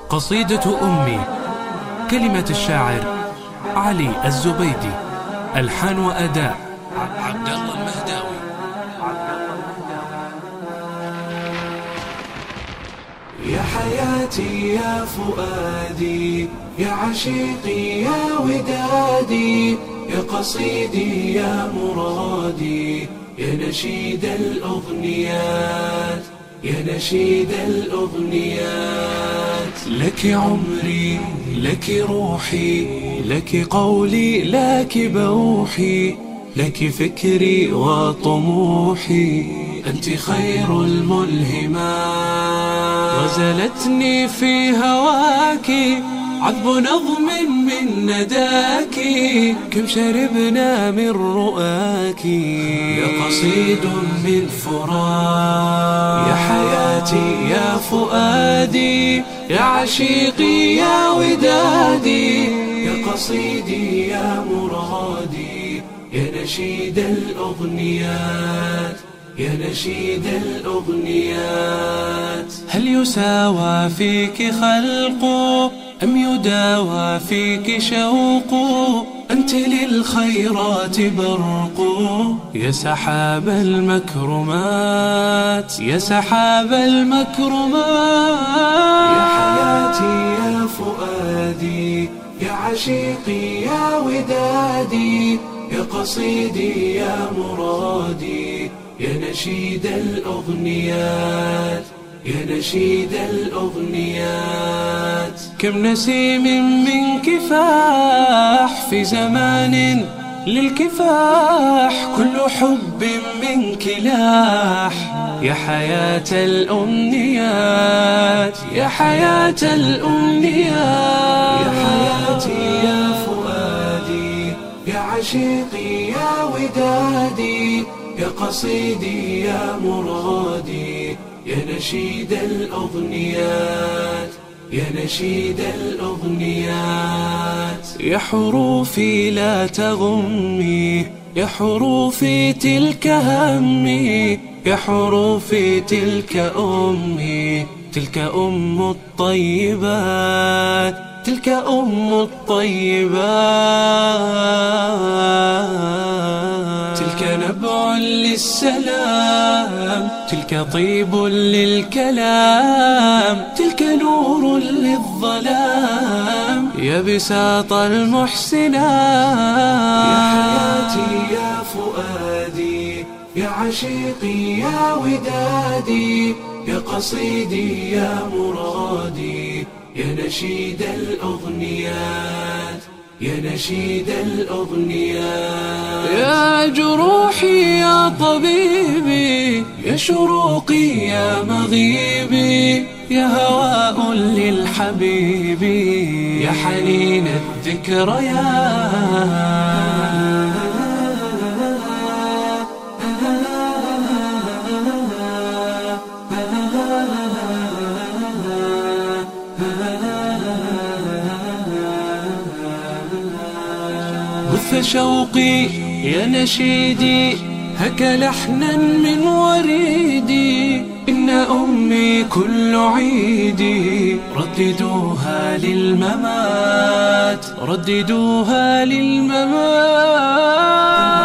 قصيدة أمي. كلمة الشاعر علي الزبيدي. ألحان وأداء عبد الله المهداوي. يا حياتي يا فؤادي، يا عشيقي يا ودادي، يا قصيدي يا مرادي، يا نشيد الأغنيات، يا نشيد الأغنيات. لك عمري، لك روحي، لك قولي، لك بوحي، لك فكري وطموحي، أنت خير الملهمات. غزلتني في هواك عذب نظم من نداك، كم شربنا من رؤاك، يا قصيد من فراق. يا حياتي يا فؤادي، يا عشيقي يا ودادي، يا قصيدي يا مرادي، يا نشيد الأغنيات، يا نشيد الأغنيات. هل يساوى فيك خلق أم يداوى فيك شوق؟ أنت للخيرات برق، يا سحاب المكرمات، يا سحاب المكرمات. يا حياتي يا فؤادي، يا عشيقي يا ودادي، يا قصيدي يا مرادي، يا نشيد الأغنيات، يا نشيد الأغنيات. كم نسيم من كفاح في زمان للكفاح، كل حب منك لاح، يا حياة الأمنيات، يا حياة الأمنيات. يا حياتي يا فؤادي، يا عشيقي يا ودادي، يا قصيدي يا مرادي، يا نشيد الأغنيات، يا نشيد الأغنيات. يا حروفي لا تغمي، يا حروفي تلك همي، يا حروفي تلك أمي، تلك أم الطيبات، تلك أم الطيبات. تلك نبع للسلام، تلك طيب للكلام، تلك نور للظلام، يا بساط المحسنات. يا حياتي يا فؤادي، يا عشيقي يا ودادي، يا قصيدي يا مرادي، يا نشيد الأغنيات، يا نشيد الأغنيات. يا جروحي يا طبيبي، يا شروقي يا مغيبي، يا هواء للحبيب، يا حنين الذكريات. بث شوقي يا نشيدي، هك لحنا من وريدي، إن أمي كل عيدي، رددوها للممات، رددوها للممات.